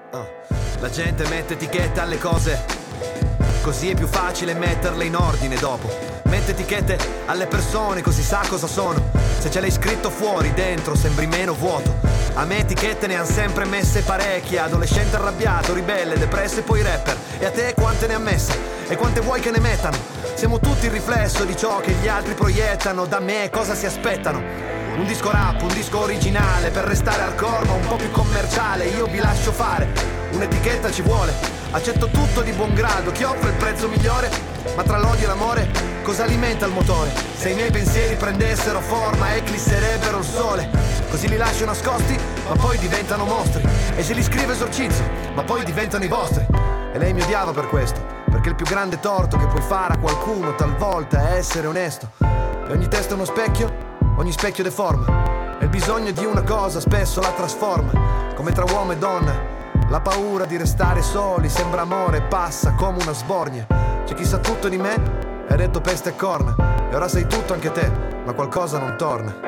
La gente mette etichette alle cose, così è più facile metterle in ordine dopo. Mette etichette alle persone, così sa cosa sono. Se ce l'hai scritto fuori, dentro sembri meno vuoto. A me etichette ne han sempre messe parecchie. Adolescente arrabbiato, ribelle, depresso e poi rapper. E a te quante ne ha messe? E quante vuoi che ne mettano? Siamo tutti il riflesso di ciò che gli altri proiettano. Da me cosa si aspettano? Un disco rap, un disco originale, per restare hardcore ma un po' più commerciale. Io vi lascio fare, un'etichetta ci vuole. Accetto tutto di buon grado, chi offre il prezzo migliore? Ma tra l'odio e l'amore, cosa alimenta il motore? Se i miei pensieri prendessero forma, eclisserebbero il sole. Così li lascio nascosti, ma poi diventano mostri. E se li scrivo esorcizzo, ma poi diventano i vostri. E lei mi odiava per questo, perché il più grande torto che puoi fare a qualcuno talvolta è essere onesto. E ogni testa è uno specchio, ogni specchio deforma. E il bisogno di una cosa spesso la trasforma. Come tra uomo e donna, la paura di restare soli sembra amore, passa come una sbornia. C'è chi sa tutto di me e ha detto peste e corna. E ora sai tutto anche te, ma qualcosa non torna.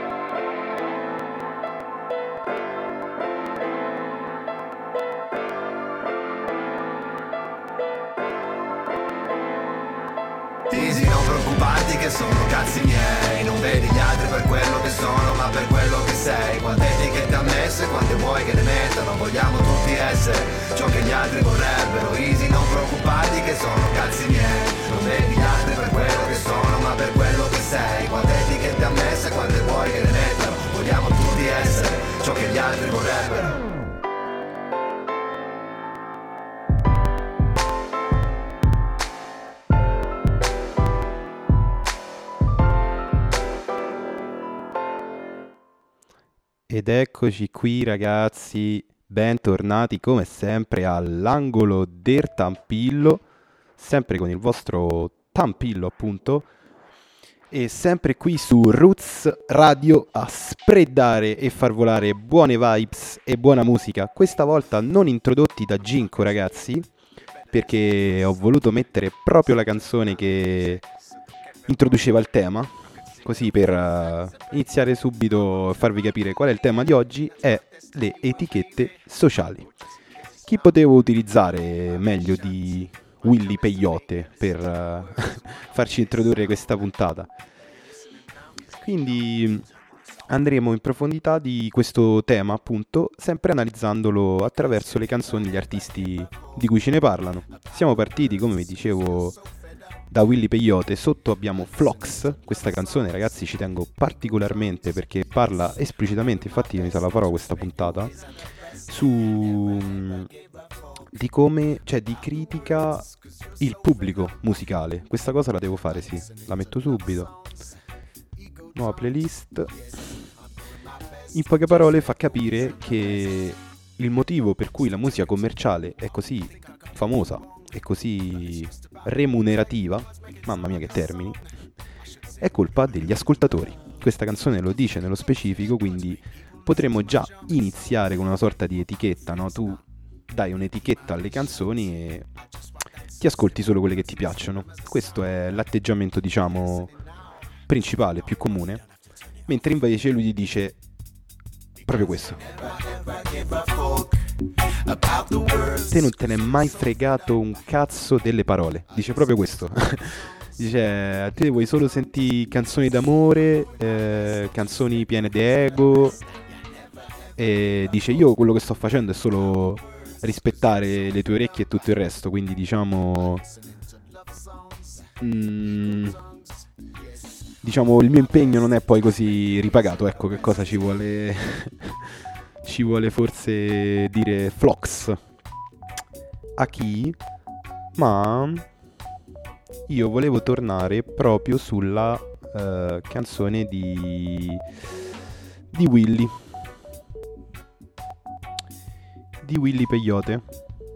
Easy, non preoccuparti che sono cazzi miei. Non vedi gli altri per quello che sono, ma per quello che sei. Quante etichette ammesse, quante vuoi che ne mettano. Vogliamo tutti essere ciò che gli altri vorrebbero. Easy, non preoccuparti che sono cazzi miei. Non vedi gli altri per quello che sono, ma per quello che sei. Quante etichette ammesse, quante vuoi che ne mettano. Vogliamo tutti essere ciò che gli altri vorrebbero. Ed eccoci qui ragazzi, bentornati come sempre all'angolo del Tampillo, sempre con il vostro Tampillo appunto, e sempre qui su Roots Radio a spreadare e far volare buone vibes e buona musica, questa volta non introdotti da Ginko ragazzi, perché ho voluto mettere proprio la canzone che introduceva il tema. Così per iniziare subito a farvi capire qual è il tema di oggi è le etichette sociali. Chi potevo utilizzare meglio di Willy Peyote per farci introdurre questa puntata? Quindi andremo in profondità di questo tema appunto, sempre analizzandolo attraverso le canzoni degli artisti di cui ce ne parlano. Siamo partiti, come vi dicevo, da Willy Peyote. Sotto abbiamo Flox, questa canzone ragazzi ci tengo particolarmente perché parla esplicitamente, infatti mi sa la farò questa puntata, di come, cioè di critica il pubblico musicale. Questa cosa la devo fare, sì, la metto subito. Nuova playlist. In poche parole fa capire che il motivo per cui la musica commerciale è così famosa e così remunerativa, mamma mia che termini, è colpa degli ascoltatori. Questa canzone lo dice nello specifico, quindi potremmo già iniziare con una sorta di etichetta, no? Tu dai un'etichetta alle canzoni e ti ascolti solo quelle che ti piacciono. Questo è l'atteggiamento, diciamo, principale, più comune, mentre invece lui gli dice proprio questo: te non te ne è mai fregato un cazzo delle parole. Dice proprio questo. Dice, a te vuoi solo sentire canzoni d'amore, canzoni piene di ego. E dice, io quello che sto facendo è solo rispettare le tue orecchie e tutto il resto. Quindi diciamo diciamo il mio impegno non è poi così ripagato. Ecco che cosa ci vuole ci vuole forse dire Flox. A chi? Ma io volevo tornare proprio sulla canzone di Willy Peyote.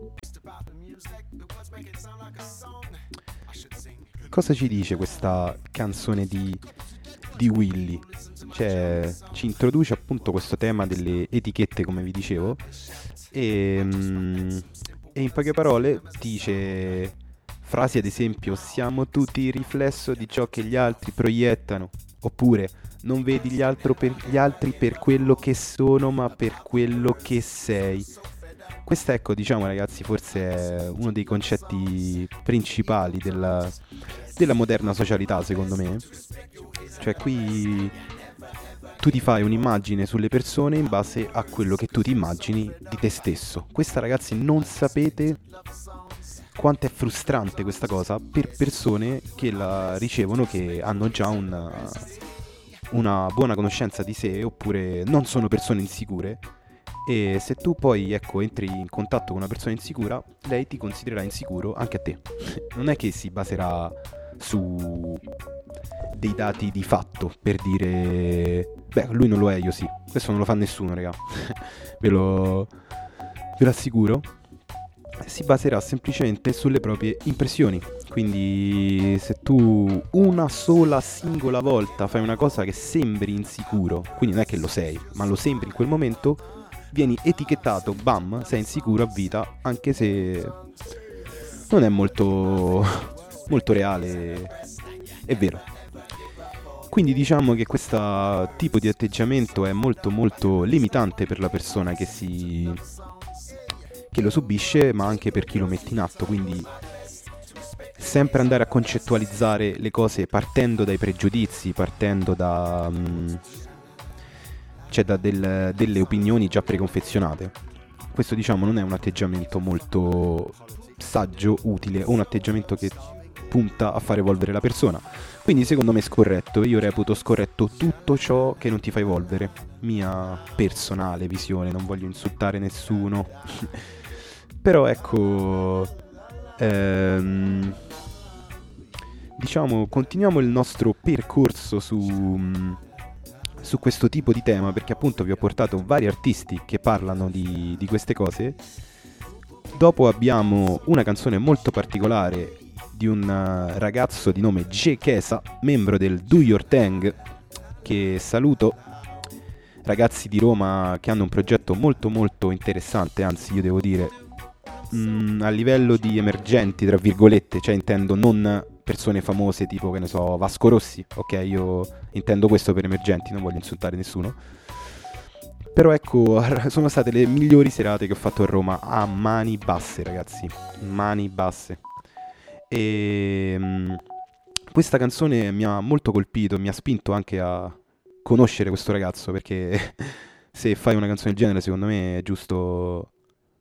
Cosa ci dice questa canzone di Willy? Cioè, ci introduce appunto questo tema delle etichette, come vi dicevo, e in poche parole dice frasi ad esempio: siamo tutti il riflesso di ciò che gli altri proiettano, oppure non vedi gli altri per quello che sono, ma per quello che sei. Questa, ecco, diciamo ragazzi, forse è uno dei concetti principali della moderna socialità, secondo me. Cioè qui tu ti fai un'immagine sulle persone in base a quello che tu ti immagini di te stesso. Questa, ragazzi, non sapete quanto è frustrante questa cosa per persone che la ricevono, che hanno già una buona conoscenza di sé, oppure non sono persone insicure. E se tu poi, ecco, entri in contatto con una persona insicura, lei ti considererà insicuro anche a te. Non è che si baserà su dei dati di fatto per dire beh, lui non lo è, io sì. Questo non lo fa nessuno, raga. ve lo assicuro. Si baserà semplicemente sulle proprie impressioni. Quindi se tu una sola singola volta fai una cosa che sembri insicuro, quindi non è che lo sei, ma lo sembri in quel momento, vieni etichettato, bam, sei insicuro a vita, anche se non è molto reale, è vero. Quindi diciamo che questo tipo di atteggiamento è molto limitante per la persona che lo subisce, ma anche per chi lo mette in atto. Quindi sempre andare a concettualizzare le cose partendo dai pregiudizi, partendo delle opinioni già preconfezionate. Questo, diciamo, non è un atteggiamento molto saggio, utile, o un atteggiamento che punta a far evolvere la persona. Quindi secondo me è scorretto. Io reputo scorretto tutto ciò che non ti fa evolvere. Mia personale visione, non voglio insultare nessuno. Però ecco, diciamo, continuiamo il nostro percorso su questo tipo di tema, perché appunto vi ho portato vari artisti che parlano di queste cose. Dopo abbiamo una canzone molto particolare di un ragazzo di nome J. Kesa, membro del Do Your Thing, che saluto. Ragazzi di Roma che hanno un progetto molto interessante, anzi io devo dire a livello di emergenti, tra virgolette, cioè intendo non persone famose tipo, che ne so, Vasco Rossi, ok, io intendo questo per emergenti, non voglio insultare nessuno. Però ecco, sono state le migliori serate che ho fatto a Roma, a mani basse, ragazzi, mani basse. E questa canzone mi ha molto colpito, mi ha spinto anche a conoscere questo ragazzo, perché se fai una canzone del genere, secondo me è giusto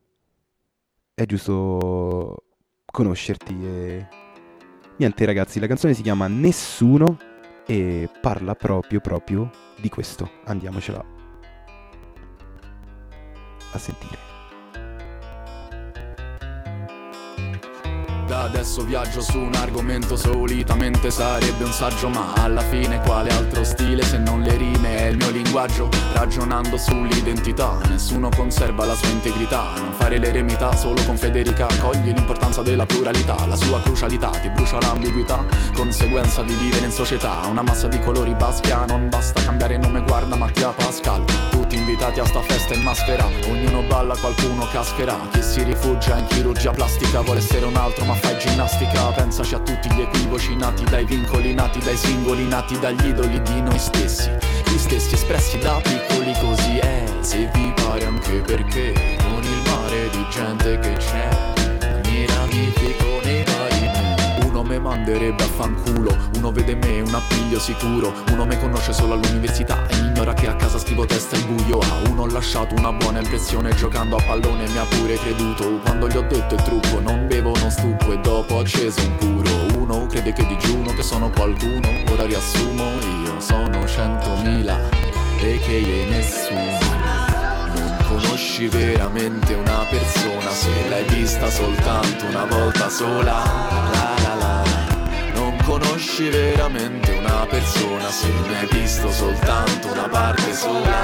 conoscerti. E niente, ragazzi, la canzone si chiama Nessuno e parla proprio di questo. Andiamocela a sentire. Da adesso viaggio su un argomento, solitamente sarebbe un saggio, ma alla fine quale altro stile se non le rime è il mio linguaggio. Ragionando sull'identità, nessuno conserva la sua integrità. Non fare l'eremità solo con Federica, cogli l'importanza della pluralità. La sua crucialità ti brucia l'ambiguità, conseguenza di vivere in società. Una massa di colori Basquiat, non basta cambiare nome, guarda Mattia Pascal. Tutti invitati a sta festa in maschera, ognuno balla, qualcuno cascherà. Chi si rifugia in chirurgia plastica vuole essere un altro ma fai ginnastica. Pensaci a tutti gli equivoci nati dai vincoli, nati dai singoli, nati dagli idoli di noi stessi, gli stessi espressi da piccoli. Così è, se vi pare, anche perché con il mare di gente che c'è mi ramifico nei vari me. Uno me manderebbe a fanculo, uno vede me un appiglio sicuro. Uno me conosce solo all'università e ignora che a casa scrivo testa il buio. A uno ho lasciato una buona impressione, giocando a pallone mi ha pure creduto. Quando gli ho detto il trucco, non bevo, non stupo, e dopo ho acceso un puro. Uno crede che digiuno, che sono qualcuno. Ora riassumo, io sono 100.000 e che nessuno. Non conosci veramente una persona se l'hai vista soltanto una volta sola. La la la. Non conosci veramente una persona se ne hai visto soltanto una parte sola.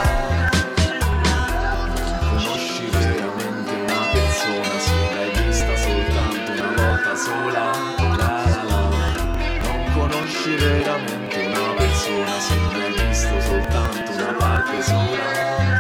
Non conosci veramente una persona se l'hai vista soltanto una volta sola. La la la. Non conosci veramente una persona se ne hai visto soltanto una parte sola.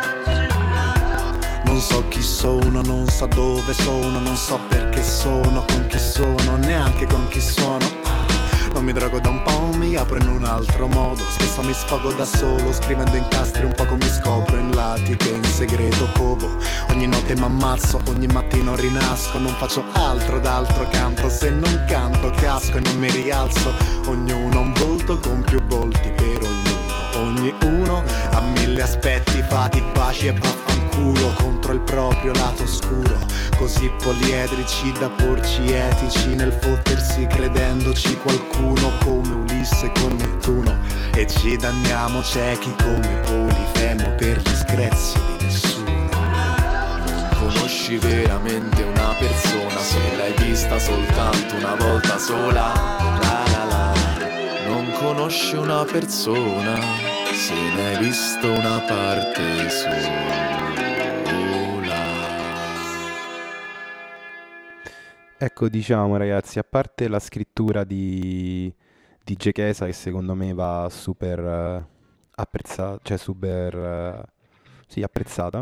Non so chi sono, non so dove sono, non so perché sono, con chi sono, neanche con chi sono. Non mi drogo da un po', mi apro in un altro modo. Spesso mi sfogo da solo, scrivendo incastri, un poco mi scopro in lati che in segreto covo. Ogni notte m'ammazzo, ogni mattino rinasco, non faccio altro d'altro canto. Se non canto casco e non mi rialzo. Ognuno ha un volto con più volti per ognuno ha mille aspetti, fatti, baci e vaffanculo contro il proprio lato oscuro. Così poliedrici da porci etici nel fottersi credendoci qualcuno, come Ulisse con Nettuno. E ci danniamo ciechi come Polifemo per gli screzi di nessuno. Conosci veramente una persona se l'hai vista soltanto una volta sola. La la la. Non conosci una persona se ne hai visto una parte sola. Ecco, diciamo ragazzi, a parte la scrittura di J. Chiesa, che secondo me va super apprezzata, cioè super sì, apprezzata.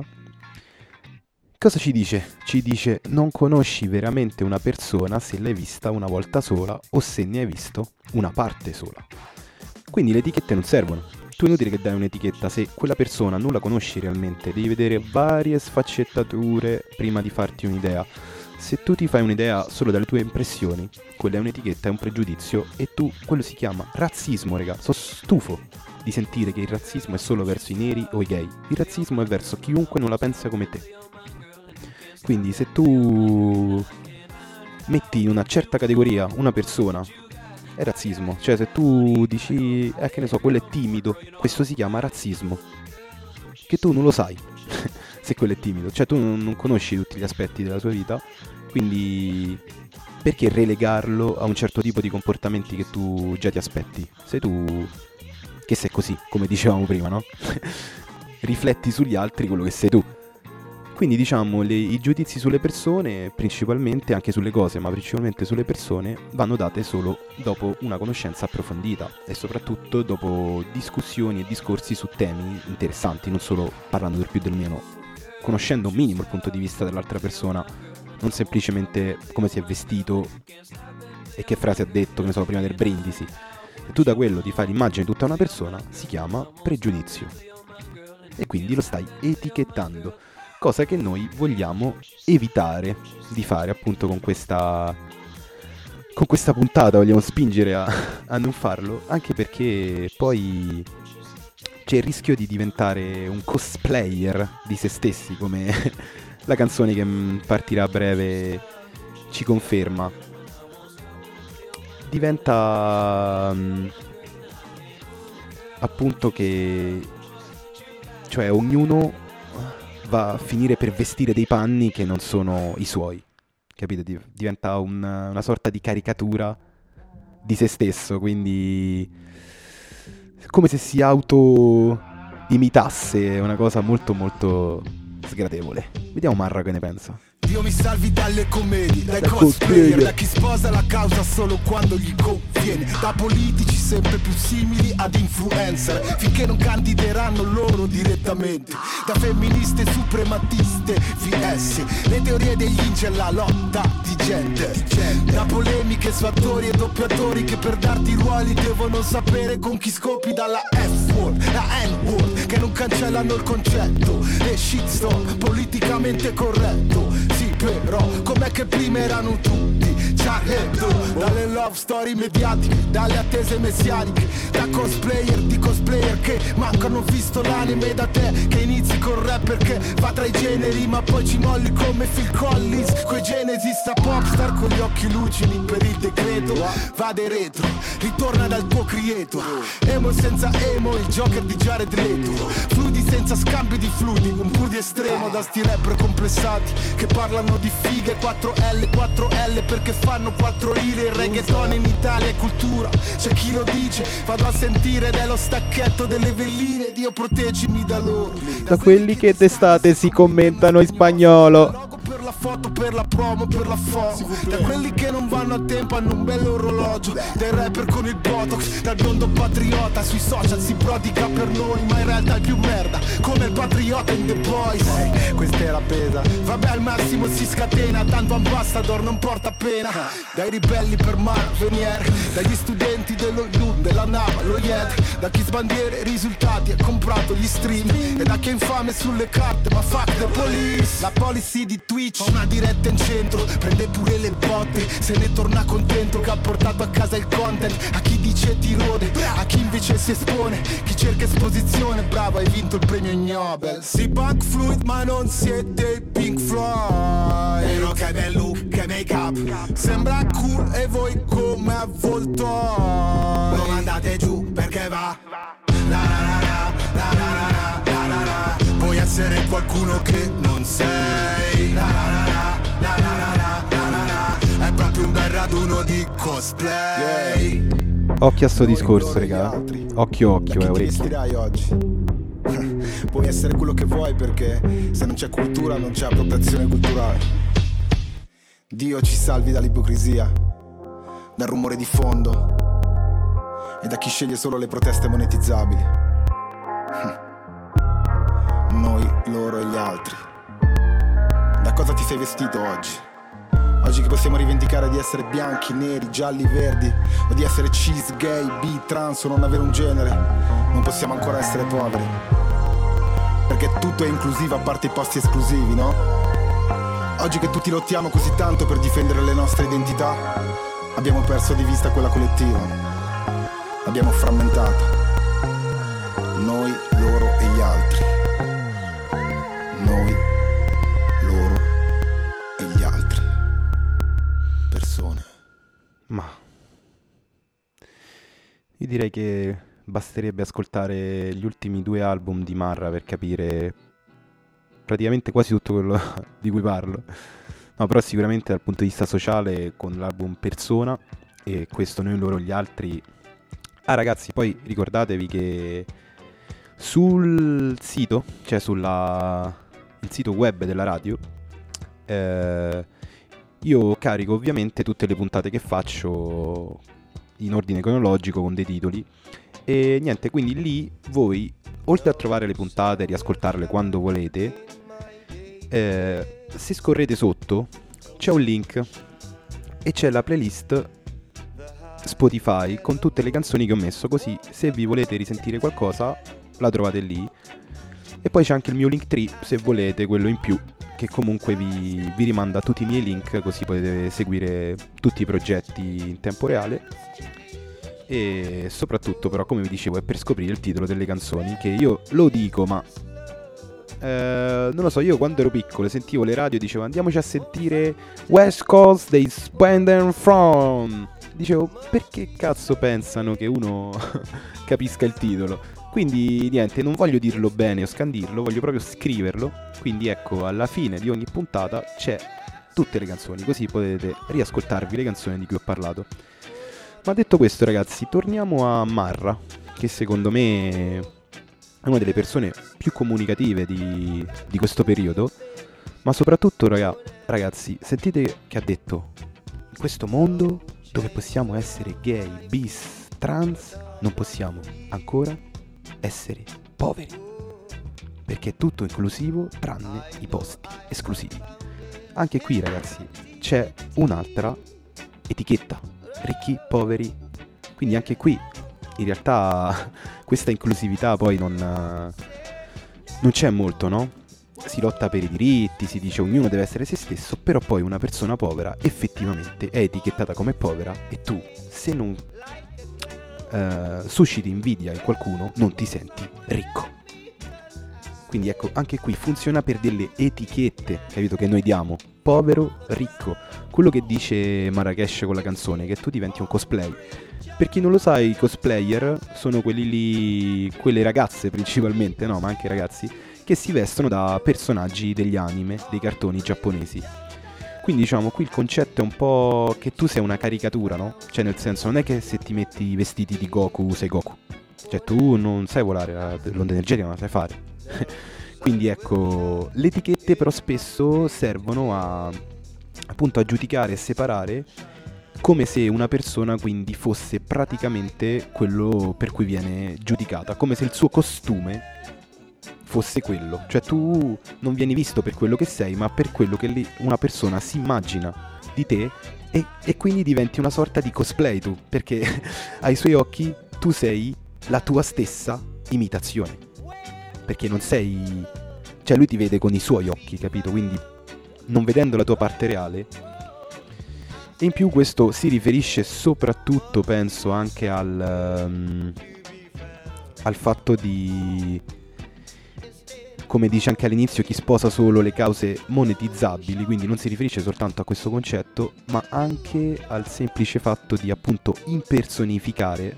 Cosa ci dice? Ci dice: non conosci veramente una persona se l'hai vista una volta sola o se ne hai visto una parte sola. Quindi le etichette non servono. Tu è inutile che dai un'etichetta se quella persona non la conosci realmente, devi vedere varie sfaccettature prima di farti un'idea. Se tu ti fai un'idea solo dalle tue impressioni, quella è un'etichetta, è un pregiudizio, e quello si chiama razzismo, raga. Sono stufo di sentire che il razzismo è solo verso i neri o i gay. Il razzismo è verso chiunque non la pensa come te. Quindi se tu metti in una certa categoria una persona, è razzismo. Cioè se tu dici, che ne so, quello è timido, questo si chiama razzismo. Che tu non lo sai se quello è timido. Cioè tu non conosci tutti gli aspetti della sua vita, quindi perché relegarlo a un certo tipo di comportamenti che tu già ti aspetti? Sei tu che sei così, come dicevamo prima, no? Rifletti sugli altri quello che sei tu. Quindi diciamo i giudizi sulle persone, principalmente, anche sulle cose, ma principalmente sulle persone, vanno date solo dopo una conoscenza approfondita e soprattutto dopo discussioni e discorsi su temi interessanti, non solo parlando del più del meno, conoscendo un minimo il punto di vista dell'altra persona, non semplicemente come si è vestito e che frase ha detto, che ne so, prima del brindisi. E tu da quello ti fai l'immagine di tutta una persona, si chiama pregiudizio. E quindi lo stai etichettando. Cosa che noi vogliamo evitare di fare appunto con questa puntata, vogliamo spingere a non farlo, anche perché poi c'è il rischio di diventare un cosplayer di se stessi, come la canzone che partirà a breve ci conferma. Diventa appunto che, cioè, ognuno va a finire per vestire dei panni che non sono i suoi, capite? Diventa una sorta di caricatura di se stesso, quindi come se si auto-imitasse, una cosa molto molto sgradevole. Vediamo Marra che ne pensa. Dio mi salvi dalle commedie, dai cosplayer, da chi sposa la causa solo quando gli conviene, da politici sempre più simili ad influencer, finché non candideranno loro direttamente, da femministe suprematiste vs le teorie degli incel, la lotta di gente, da polemiche su attori e doppiatori che per darti ruoli devono sapere con chi scopi, dalla F-word, la N-word che non cancellano il concetto, e shitstorm politicamente corretto. Sì, però, com'è che prima erano tutti Charlie Hebdo, dalle love story mediatiche, dalle attese messianiche, da cosplayer di cosplayer che mancano visto l'anime, da te che inizi col rap perché va tra i generi ma poi ci molli come Phil Collins, coi Genesis a popstar con gli occhi lucidi per il decreto, vade retro, ritorna dal tuo creator, emo senza emo, il Joker di Jared Leto, fluidi senza scambi di fluidi, un pur di estremo, da sti rapper complessati che parlano di fighe, 4L perché fanno 4 lire, il reggaeton in Italia è cultura, c'è chi lo dice, vado a sentire ed è lo stacchetto delle velline, Dio proteggimi da loro, da quelli che d'estate si commentano in spagnolo, per la foto, per la promo, per la foto, da quelli che non vanno a tempo hanno un bello orologio, dai rapper con il botox, dal biondo patriota sui social si prodiga per noi ma in realtà è più merda come il patriota in The Boys, questa era pesa, vabbè al massimo si scatena, tanto ambassador non porta pena, dai ribelli per Mark Venier, dagli studenti L'Ode, lo Lunde, la Nava, lo Yeti. Da chi sbandiera i risultati ha comprato gli stream, e da chi è infame sulle carte ma fuck the police. La policy di Twitch fa una diretta in centro, prende pure le botte, se ne torna contento che ha portato a casa il content. A chi dice ti rode, a chi invece si espone, chi cerca esposizione, bravo hai vinto il premio Nobel. Si Punk Fluid ma non siete Pink Floyd. Però che bel look, che make up, sembra cool e voi come avvoltoi. Non andate giù perché va la la la la la la la la. Puoi essere qualcuno che non sei. La la la la la la la la la. È proprio un bel raduno di cosplay. Occhio a sto discorso, raga. Occhio, orecchie. Dirai oggi puoi essere quello che vuoi, perché se non c'è cultura non c'è appropriazione culturale. Dio ci salvi dall'ipocrisia, dal rumore di fondo e da chi sceglie solo le proteste monetizzabili. Noi, loro e gli altri. Da cosa ti sei vestito oggi? Oggi che possiamo rivendicare di essere bianchi, neri, gialli, verdi, o di essere cis, gay, bi, trans o non avere un genere, non possiamo ancora essere poveri, perché tutto è inclusivo a parte i posti esclusivi, no? Oggi che tutti lottiamo così tanto per difendere le nostre identità, abbiamo perso di vista quella collettiva, l'abbiamo frammentata. Noi, loro e gli altri. Noi, loro e gli altri. Persone. Ma io direi che basterebbe ascoltare gli ultimi 2 album di Marra per capire praticamente quasi tutto quello di cui parlo. No, però sicuramente dal punto di vista sociale con l'album Persona e questo Noi, loro, gli altri. Ah ragazzi, poi ricordatevi che sul sito, cioè il sito web della radio, io carico ovviamente tutte le puntate che faccio in ordine cronologico con dei titoli. E niente, quindi lì voi, oltre a trovare le puntate e riascoltarle quando volete, se scorrete sotto c'è un link e c'è la playlist Spotify con tutte le canzoni che ho messo, così se vi volete risentire qualcosa la trovate lì. E poi c'è anche il mio Linktree, se volete, quello in più, che comunque vi rimanda a tutti i miei link, così potete seguire tutti i progetti in tempo reale. E soprattutto però, come vi dicevo, è per scoprire il titolo delle canzoni, che io lo dico ma non lo so, io quando ero piccolo sentivo le radio e dicevo andiamoci a sentire West Coast dei Spender From. Dicevo, perché cazzo pensano che uno capisca il titolo? Quindi niente, non voglio dirlo bene o scandirlo, voglio proprio scriverlo. Quindi ecco, alla fine di ogni puntata c'è tutte le canzoni, così potete riascoltarvi le canzoni di cui ho parlato. Ma detto questo ragazzi, torniamo a Marra, che secondo me è una delle persone più comunicative di questo periodo. Ma soprattutto ragazzi, sentite che ha detto: in questo mondo dove possiamo essere gay, bis, trans, non possiamo ancora essere poveri, perché è tutto inclusivo tranne i posti esclusivi. Anche qui ragazzi c'è un'altra etichetta: ricchi, poveri. Quindi anche qui in realtà questa inclusività poi non c'è molto, no? Si lotta per i diritti, si dice ognuno deve essere se stesso, però poi una persona povera effettivamente è etichettata come povera e tu, se non susciti invidia in qualcuno, non ti senti ricco. Quindi ecco, anche qui funziona per delle etichette, capito, che noi diamo: povero, ricco. Quello che dice Marrakesh con la canzone, che tu diventi un cosplay. Per chi non lo sa, i cosplayer sono quelli lì, quelle ragazze principalmente, no, ma anche ragazzi, che si vestono da personaggi degli anime, dei cartoni giapponesi. Quindi diciamo, qui il concetto è un po' che tu sei una caricatura, no? Cioè nel senso, non è che se ti metti i vestiti di Goku sei Goku. Cioè tu non sai volare l'onda energetica, ma la sai fare. Quindi ecco, le etichette però spesso servono a appunto a giudicare e separare, come se una persona quindi fosse praticamente quello per cui viene giudicata, come se il suo costume fosse quello. Cioè tu non vieni visto per quello che sei, ma per quello che una persona si immagina di te, e quindi diventi una sorta di cosplay tu, perché ai suoi occhi tu sei la tua stessa imitazione, perché non sei... Cioè lui ti vede con i suoi occhi, capito? Quindi non vedendo la tua parte reale. E in più questo si riferisce soprattutto, penso, anche al fatto di, come dice anche all'inizio, chi sposa solo le cause monetizzabili, quindi non si riferisce soltanto a questo concetto, ma anche al semplice fatto di appunto impersonificare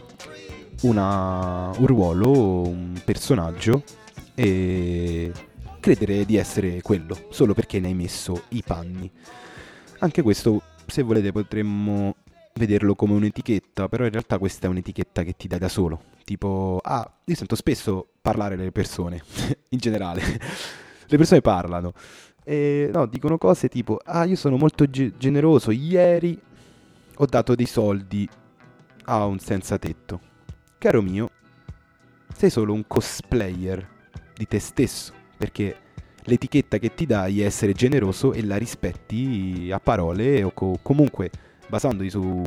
un ruolo, un personaggio, e credere di essere quello solo perché ne hai messo i panni. Anche questo, se volete, potremmo vederlo come un'etichetta, però in realtà questa è un'etichetta che ti dai da solo. Tipo, io sento spesso parlare delle persone, in generale. Le persone parlano. No, dicono cose tipo, io sono molto generoso, ieri ho dato dei soldi a un senza tetto. Caro mio, sei solo un cosplayer di te stesso, perché l'etichetta che ti dai è essere generoso e la rispetti a parole o comunque basandoti su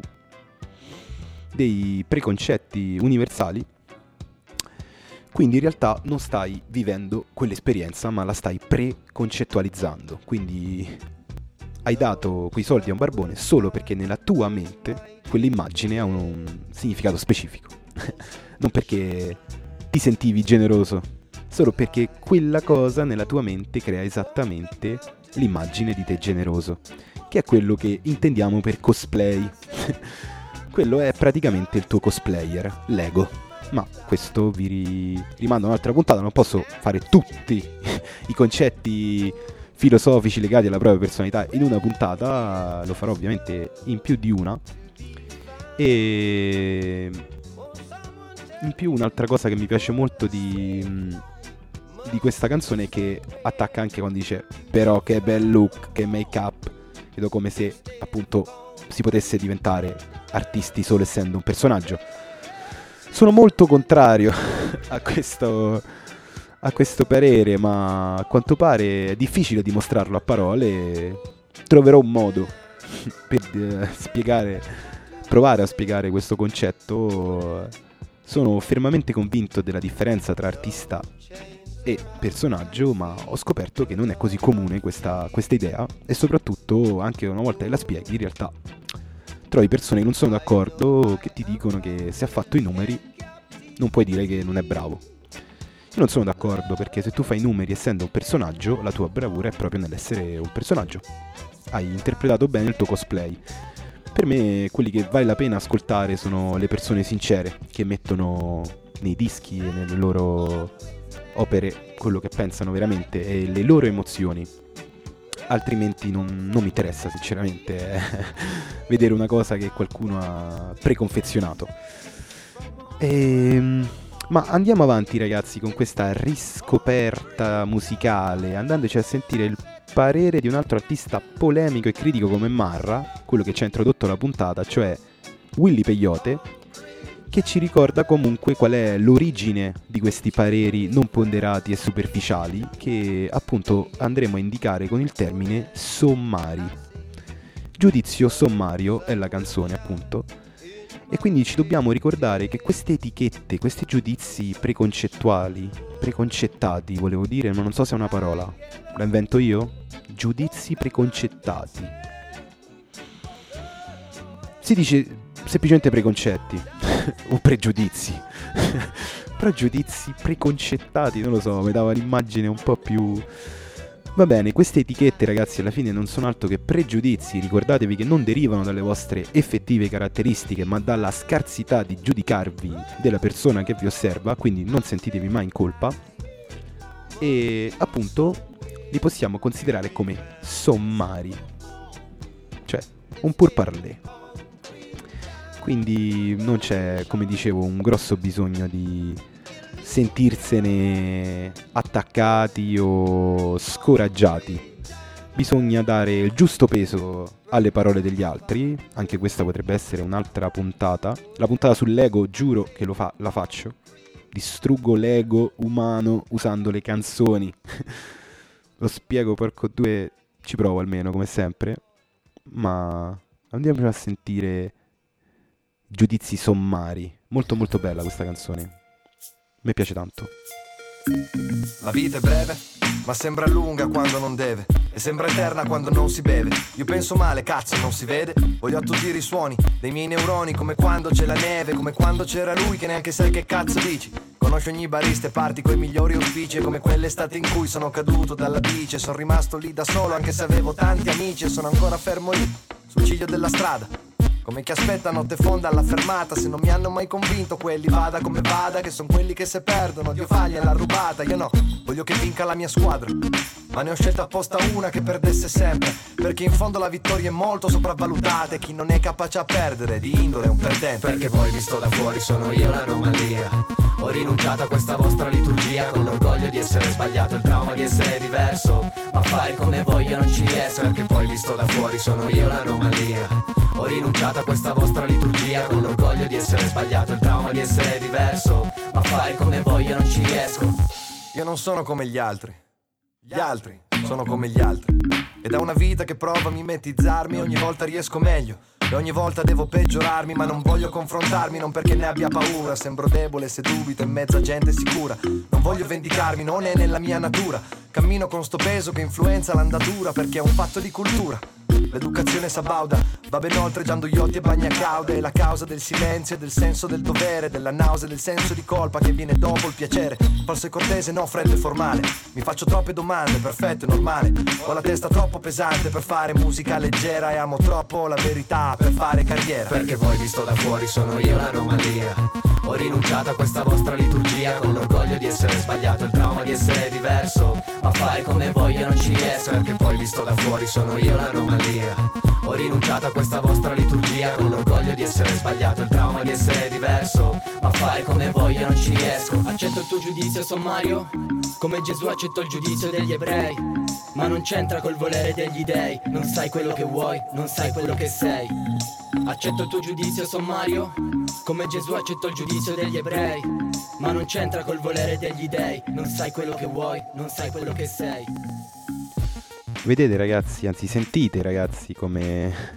dei preconcetti universali. Quindi in realtà non stai vivendo quell'esperienza, ma la stai preconcettualizzando. Quindi hai dato quei soldi a un barbone solo perché nella tua mente quell'immagine ha un significato specifico. Non perché ti sentivi generoso, solo perché quella cosa nella tua mente crea esattamente l'immagine di te generoso, che è quello che intendiamo per cosplay. Quello è praticamente il tuo cosplayer, l'ego. Ma questo vi rimando a un'altra puntata, non posso fare tutti i concetti filosofici legati alla propria personalità in una puntata, lo farò ovviamente in più di una. E in più un'altra cosa che mi piace molto di questa canzone è che attacca anche quando dice però che bel look, che make up, vedo come se appunto si potesse diventare artisti solo essendo un personaggio. Sono molto contrario a questo parere, ma a quanto pare è difficile dimostrarlo a parole. Troverò un modo per provare a spiegare questo concetto. Sono fermamente convinto della differenza tra artista e personaggio, ma ho scoperto che non è così comune questa idea, e soprattutto anche una volta che la spieghi in realtà trovi persone che non sono d'accordo, che ti dicono che se ha fatto i numeri non puoi dire che non è bravo. Io non sono d'accordo, perché se tu fai i numeri essendo un personaggio, la tua bravura è proprio nell'essere un personaggio. Hai interpretato bene il tuo cosplay. Per me quelli che vale la pena ascoltare sono le persone sincere, che mettono nei dischi e nelle loro opere quello che pensano veramente e le loro emozioni. Altrimenti non mi interessa sinceramente vedere una cosa che qualcuno ha preconfezionato. Ma andiamo avanti ragazzi con questa riscoperta musicale, andandoci a sentire il parere di un altro artista polemico e critico come Marra, quello che ci ha introdotto la puntata, cioè Willy Peyote, che ci ricorda comunque qual è l'origine di questi pareri non ponderati e superficiali, che appunto andremo a indicare con il termine sommari. Giudizio sommario è la canzone appunto, e quindi ci dobbiamo ricordare che queste etichette, questi giudizi preconcettati volevo dire, ma non so se è una parola, la invento io? Giudizi preconcettati. Si dice semplicemente preconcetti o pregiudizi. Pregiudizi preconcettati, non lo so, mi dava l'immagine un po' più... Va bene, queste etichette ragazzi alla fine non sono altro che pregiudizi, ricordatevi che non derivano dalle vostre effettive caratteristiche, ma dalla scarsità di giudicarvi della persona che vi osserva, quindi non sentitevi mai in colpa. E appunto li possiamo considerare come sommari, cioè un pourparlers. Quindi non c'è, come dicevo, un grosso bisogno di sentirsene attaccati o scoraggiati. Bisogna dare il giusto peso alle parole degli altri. Anche questa potrebbe essere un'altra puntata. La puntata sull'ego giuro che la faccio. distruggo l'ego umano usando le canzoni. Lo spiego, porco due, ci provo almeno, come sempre. Ma andiamo a sentire Giudizi sommari. Molto molto bella questa canzone. Mi piace tanto. La vita è breve, ma sembra lunga quando non deve, e sembra eterna quando non si beve. Io penso male, cazzo, non si vede. Voglio attutire i suoni dei miei neuroni, come quando c'è la neve, come quando c'era lui che neanche sai che cazzo dici. Conosci ogni barista e parti coi migliori uffici, come quell'estate in cui sono caduto dalla bici. Sono rimasto lì da solo anche se avevo tanti amici, e sono ancora fermo lì, sul ciglio della strada, come chi aspetta notte fonda alla fermata. Se non mi hanno mai convinto quelli, vada come vada, che son quelli che se perdono Dio fagliela rubata. Io no, voglio che vinca la mia squadra, ma ne ho scelta apposta una che perdesse sempre, perché in fondo la vittoria è molto sopravvalutata, e chi non è capace a perdere di indole è un perdente. Perché poi visto da fuori sono io l'anomalia. Ho rinunciato a questa vostra liturgia, con l'orgoglio di essere sbagliato, il trauma di essere diverso, ma fare come voglio non ci riesco. Perché poi visto da fuori sono io l'anomalia. Ho rinunciato a questa vostra liturgia, con l'orgoglio di essere sbagliato, il trauma di essere diverso, ma fare come voglio non ci riesco. Io non sono come gli altri sono come gli altri, e da una vita che prova a mimetizzarmi ogni volta riesco meglio, e ogni volta devo peggiorarmi, ma non voglio confrontarmi, non perché ne abbia paura. Sembro debole se dubito in mezzo a gente sicura, non voglio vendicarmi, non è nella mia natura. Cammino con sto peso che influenza l'andatura, perché è un fatto di cultura. L'educazione sabauda va ben oltre Gianduiotti e Bagnacauda, è la causa del silenzio e del senso del dovere, della nausea e del senso di colpa che viene dopo il piacere. Falso e cortese, no, freddo e formale. Mi faccio troppe domande, perfetto e normale. Ho la testa troppo pesante per fare musica leggera, e amo troppo la verità per fare carriera. Perché poi visto da fuori sono io l'anomalia. Ho rinunciato a questa vostra liturgia, con l'orgoglio di essere sbagliato, il trauma di essere diverso, ma fare come voglio non ci riesco. Perché poi visto da fuori sono io l'anomalia. Ho rinunciato a questa vostra liturgia, con l'orgoglio di essere sbagliato, il trauma di essere diverso, ma fare come voglio non ci riesco. Accetto il tuo giudizio sommario, come Gesù accettò il giudizio degli ebrei, ma non c'entra col volere degli dei. Non sai quello che vuoi, non sai quello che sei. Accetto il tuo giudizio sommario, come Gesù accettò il giudizio degli ebrei, ma non c'entra col volere degli dei. Non sai quello che vuoi, non sai quello che sei. Vedete ragazzi, anzi sentite ragazzi, come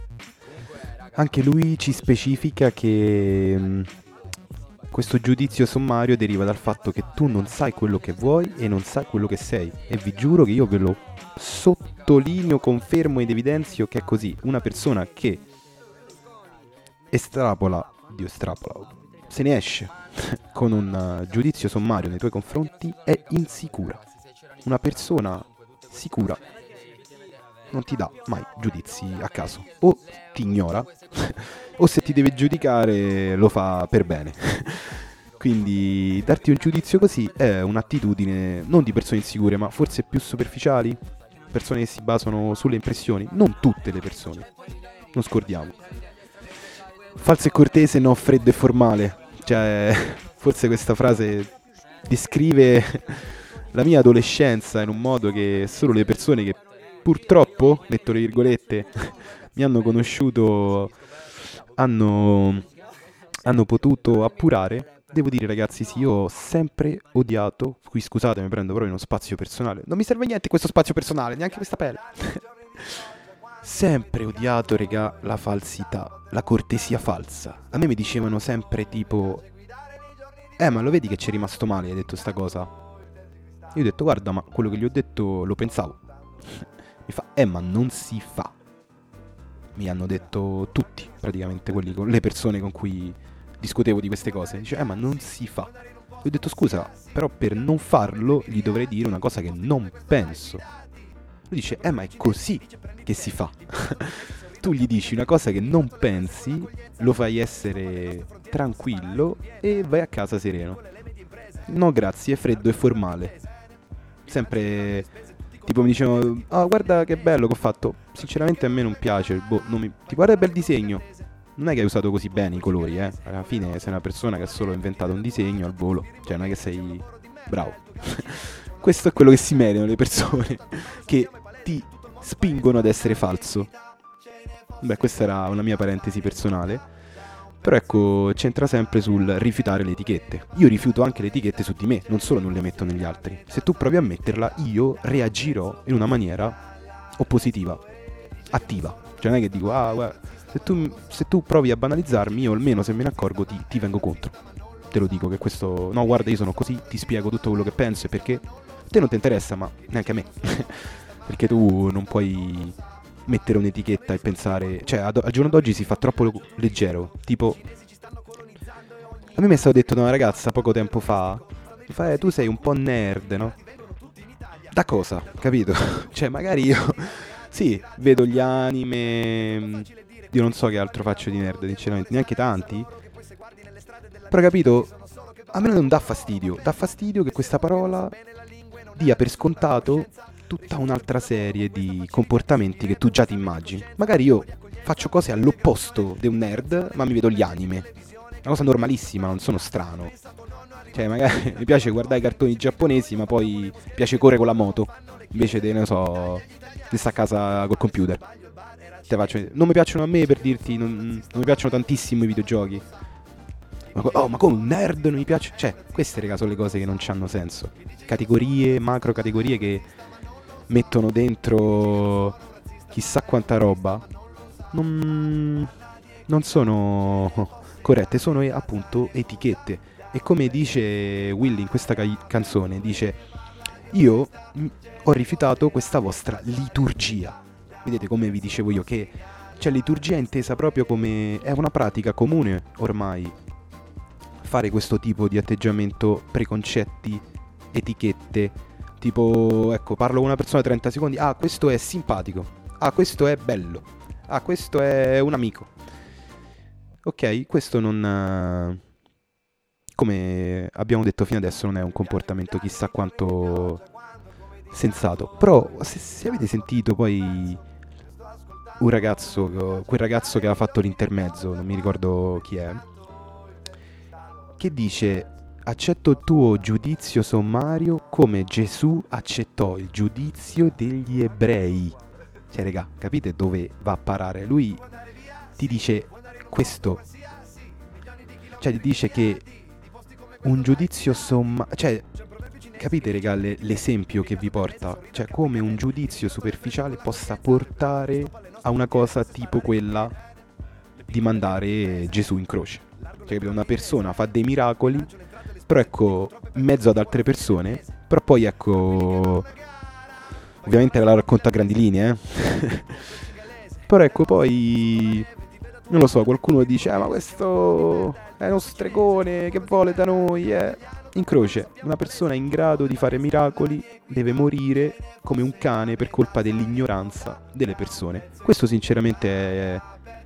anche lui ci specifica che questo giudizio sommario deriva dal fatto che tu non sai quello che vuoi e non sai quello che sei. E vi giuro che io ve lo sottolineo, confermo ed evidenzio che è così. Una persona che estrapola, se ne esce con un giudizio sommario nei tuoi confronti è insicura. Una persona sicura non ti dà mai giudizi a caso, o ti ignora o se ti deve giudicare lo fa per bene. Quindi darti un giudizio così è un'attitudine non di persone insicure, ma forse più superficiali, persone che si basano sulle impressioni. Non tutte le persone, non scordiamo. Falso e cortese, no, freddo e formale. Cioè, forse questa frase descrive la mia adolescenza in un modo che solo le persone che purtroppo, metto le virgolette, mi hanno conosciuto hanno potuto appurare. Devo dire ragazzi, sì, io ho sempre odiato, qui scusate mi prendo proprio uno spazio personale, non mi serve niente questo spazio personale, neanche questa pelle. Sempre odiato, regà, la falsità, la cortesia falsa. A me mi dicevano sempre tipo ma lo vedi che ci è rimasto male, hai detto sta cosa? Io ho detto guarda, ma quello che gli ho detto lo pensavo. Mi fa ma non si fa. Mi hanno detto tutti praticamente quelli, le persone con cui discutevo di queste cose. Dice ma non si fa. Io ho detto scusa, però per non farlo gli dovrei dire una cosa che non penso. Lui dice ma è così che si fa. Tu gli dici una cosa che non pensi, lo fai essere tranquillo e vai a casa sereno. No grazie, freddo e formale. Sempre tipo mi dicevano guarda che bello che ho fatto. Sinceramente a me non piace, ti guarda bel disegno. Non è che hai usato così bene i colori, alla fine sei una persona che ha solo inventato un disegno al volo. Cioè non è che sei bravo. Questo è quello che si meritano le persone che ti spingono ad essere falso. Beh, questa era una mia parentesi personale. Però ecco, c'entra sempre sul rifiutare le etichette. Io rifiuto anche le etichette su di me, non solo non le metto negli altri. Se tu provi a metterla, io reagirò in una maniera oppositiva, attiva. Cioè non è che dico, guarda, se tu provi a banalizzarmi, io almeno se me ne accorgo ti vengo contro. Te lo dico che questo, no guarda io sono così, ti spiego tutto quello che penso e perché. A te non ti interessa, ma neanche a me. Perché tu non puoi mettere un'etichetta e pensare, cioè al giorno d'oggi si fa troppo leggero. Tipo, a me mi è stato detto da una ragazza poco tempo fa, mi fa, tu sei un po' nerd, no? Da cosa? Capito? Cioè magari io sì, vedo gli anime, io non so che altro faccio di nerd, sinceramente, neanche tanti. Però capito, a me non dà fastidio che questa parola dia per scontato tutta un'altra serie di comportamenti che tu già ti immagini. Magari io faccio cose all'opposto di un nerd, ma mi vedo gli anime. Una cosa normalissima, non sono strano. Cioè magari mi piace guardare i cartoni giapponesi, ma poi mi piace correre con la moto invece di, non so, di stare a casa col computer. Non mi piacciono a me, per dirti, non mi piacciono tantissimo i videogiochi. Ma come un nerd non mi piace? Cioè, queste raga sono le cose che non c'hanno senso. Categorie, macro categorie che mettono dentro chissà quanta roba. Non sono corrette, sono appunto etichette. E come dice Willy in questa canzone, dice: io ho rifiutato questa vostra liturgia. Vedete come vi dicevo io che cioè liturgia è intesa proprio come è una pratica comune ormai fare questo tipo di atteggiamento, preconcetti, etichette, tipo ecco parlo con una persona 30 secondi, questo è simpatico, questo è bello, questo è un amico. Ok, questo non, come abbiamo detto fino adesso, non è un comportamento chissà quanto sensato. Però se avete sentito poi un ragazzo, quel ragazzo che ha fatto l'intermezzo, non mi ricordo chi è, che dice: accetto il tuo giudizio sommario come Gesù accettò il giudizio degli ebrei. Cioè raga, capite dove va a parare? Lui ti dice questo, cioè ti dice che un giudizio cioè capite raga l'esempio che vi porta? Cioè come un giudizio superficiale possa portare a una cosa tipo quella di mandare Gesù in croce. Cioè una persona fa dei miracoli, però ecco, in mezzo ad altre persone, però poi ecco, ovviamente la racconta a grandi linee, però ecco poi, non lo so, qualcuno dice, ma questo è uno stregone che vuole da noi, in croce, una persona in grado di fare miracoli deve morire come un cane per colpa dell'ignoranza delle persone. Questo sinceramente è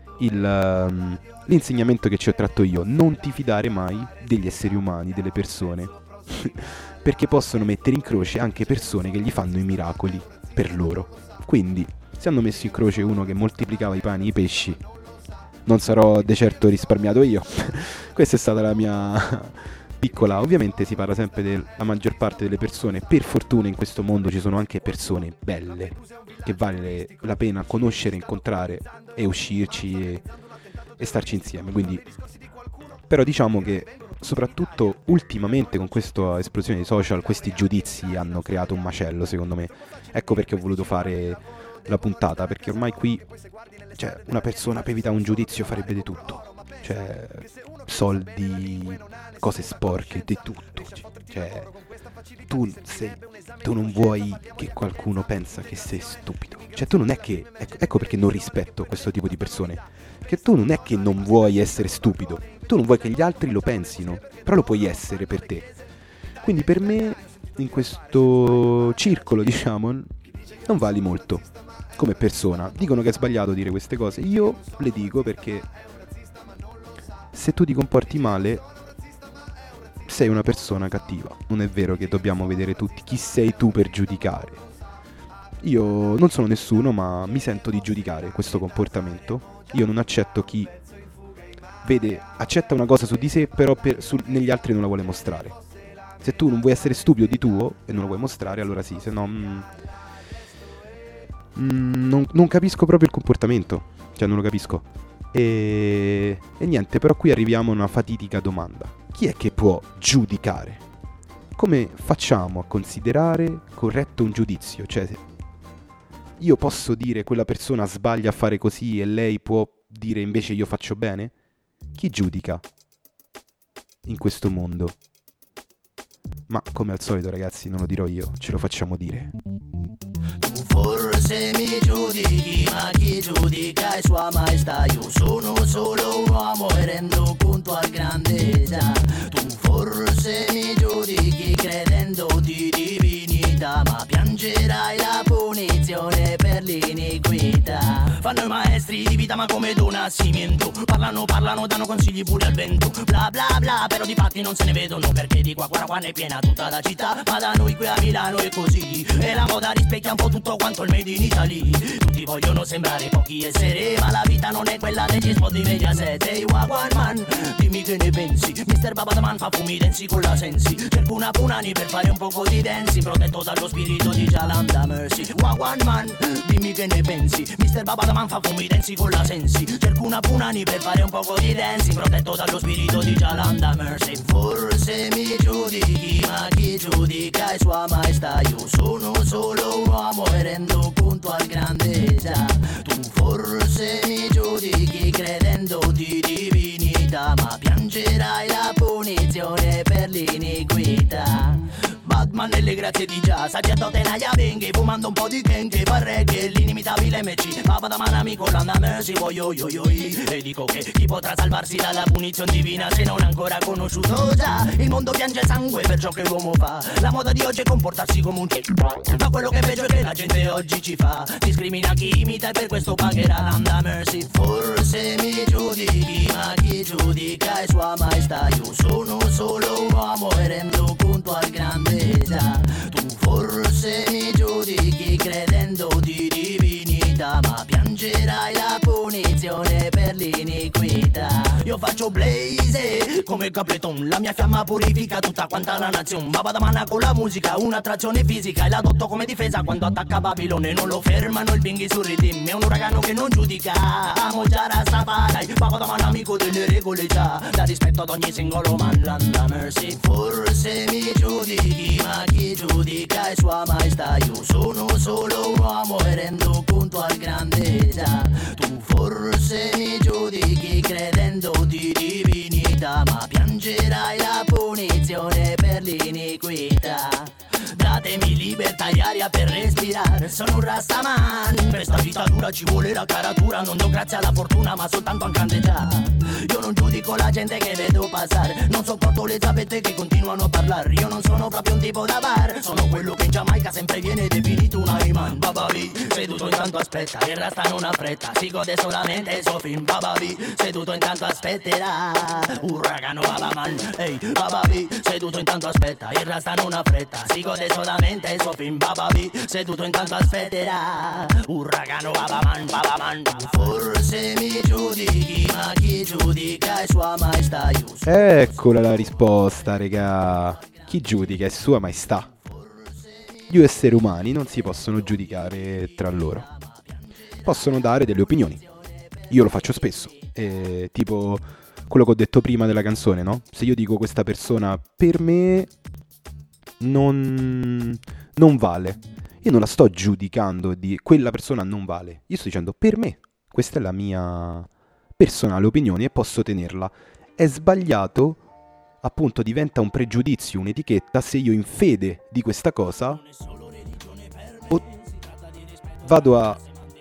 l'insegnamento che ci ho tratto io: non ti fidare mai degli esseri umani, delle persone, perché possono mettere in croce anche persone che gli fanno i miracoli per loro. Quindi se hanno messo in croce uno che moltiplicava i pani e i pesci, non sarò de certo risparmiato io. Questa è stata la mia piccola, ovviamente si parla sempre della maggior parte delle persone, per fortuna in questo mondo ci sono anche persone belle che vale la pena conoscere, incontrare e uscirci e starci insieme. Quindi, però diciamo che soprattutto ultimamente con questa esplosione dei social questi giudizi hanno creato un macello, secondo me. Ecco perché ho voluto fare la puntata, perché ormai qui, cioè, una persona per evitare un giudizio farebbe di tutto, cioè soldi, cose sporche, di tutto. Cioè tu non vuoi che qualcuno pensa che sei stupido. Cioè tu non è che, ecco perché non rispetto questo tipo di persone, che tu non è che non vuoi essere stupido, tu non vuoi che gli altri lo pensino, però lo puoi essere per te. Quindi per me in questo circolo, diciamo, non vali molto come persona. Dicono che è sbagliato dire queste cose, io le dico perché se tu ti comporti male sei una persona cattiva. Non è vero che dobbiamo vedere tutti chi sei tu per giudicare. Io non sono nessuno, ma mi sento di giudicare questo comportamento. Io non accetto chi accetta una cosa su di sé, però negli altri non la vuole mostrare. Se tu non vuoi essere stupido di tuo e non lo vuoi mostrare, allora sì, se no non capisco proprio il comportamento. Cioè non lo capisco. E niente, però qui arriviamo a una fatidica domanda. Chi è che può giudicare? Come facciamo a considerare corretto un giudizio? Cioè, io posso dire quella persona sbaglia a fare così e lei può dire invece io faccio bene? Chi giudica in questo mondo? Ma come al solito, ragazzi, non lo dirò io, ce lo facciamo dire. Tu forse mi giudichi, ma chi giudica è Sua Maestà. Io sono solo un uomo e rendo conto al grandezza. Tu forse mi giudichi credendo di divinità, ma piangerai la punizione per l'iniquità. Fanno i maestri di vita ma come Don Nascimento, parlano, danno consigli pure al vento. Bla bla bla, però di fatti non se ne vedono, perché di qua ne è piena tutta la città. Ma da noi qui a Milano è così, e la moda rispecchia un po' tutto quanto il made in Italy. Tutti vogliono sembrare pochi essere, ma la vita non è quella degli spot di Mediaset. Ehi Wagwan man, dimmi che ne pensi. Mr. Babadaman fa fumi densi con la sensi. Cerco una punani per fare un poco di dancing, protetto dallo spirito di Jalanda Mercy. Wagwan man, dimmi che ne pensi. Mr. Babadaman fa fumi densi con la sensi. Cerco una punani per fare un poco di dancing, protetto dallo spirito di Jalanda Mercy. Forse mi giudichi, ma chi giudica è Sua Maestà. Io sono solo un uomo e rendo conto al grandezza. Tu forse mi giudichi credendo di divinità, ma piangerai la punizione per l'iniquità. Batman e le grazie di già, sacerdote Naya Benghi, fumando un po' di kenke, fa reggae, l'inimitabile MC, Babadaman amico, Landa Mercy, voglio yo yo. E dico che chi potrà salvarsi dalla punizione divina se non ancora conosciuto già. Il mondo piange sangue per ciò che l'uomo fa, la moda di oggi è comportarsi come un ma quello che è peggio è che la gente oggi ci fa, discrimina chi imita e per questo pagherà. Landa Mercy. Forse mi giudichi, ma chi giudica è Sua Maestà. Io sono solo un uomo e rendo conto al grandezza. Tu forse mi giudichi credendo di divinità, ma piangerai la punizione per l'iniquità. Io faccio blaze come Capleton, la mia fiamma purifica tutta quanta la nazione. Babadaman con la musica, un'attrazione fisica, e l'adotto come difesa quando attacca Babilone. Non lo fermano il Binghi sul ritmo, è un uragano che non giudica. Amo già Rastafari, Babadaman amico delle regole già, da rispetto ad ogni singolo man. Landa Mercy. Forse mi giudichi, ma chi giudica è Sua Maestà. Io sono solo un uomo e rendo conto al grandezza. Tu forse mi giudichi credendo di divinità, ma piangerai la punizione per l'iniquità. Datemi libertà e aria per respirare, sono un Rastaman. Per sta vita dura ci vuole la caratura, non do grazie alla fortuna ma soltanto a candeggiare. Io non giudico la gente che vedo passare, non sopporto le zappette che continuano a parlare. Io non sono proprio un tipo da bar, sono quello che in Giamaica sempre viene definito un Ayman. Babavi, seduto intanto aspetta, il Rasta non ha fretta, si gode solamente il suo film. Babavi, seduto intanto aspetterà, uragano Babaman. Ehi, Babavi, seduto intanto aspetta, il Rasta non ha fretta, si gode solamente il suo film. Babavi, seduto intanto aspetterà, uragano Babaman, Babaman. Forse mi giudichi, ma chi giudica è Sua Maestà. Eccola la risposta, regà. Chi giudica è Sua Maestà. Gli esseri umani non si possono giudicare tra loro, possono dare delle opinioni. Io lo faccio spesso, tipo quello che ho detto prima della canzone, no? Se io dico questa persona per me non vale, io non la sto giudicando di quella persona non vale, io sto dicendo per me questa è la mia personale opinione e posso tenerla. È sbagliato, appunto diventa un pregiudizio, un'etichetta, se io in fede di questa cosa vado a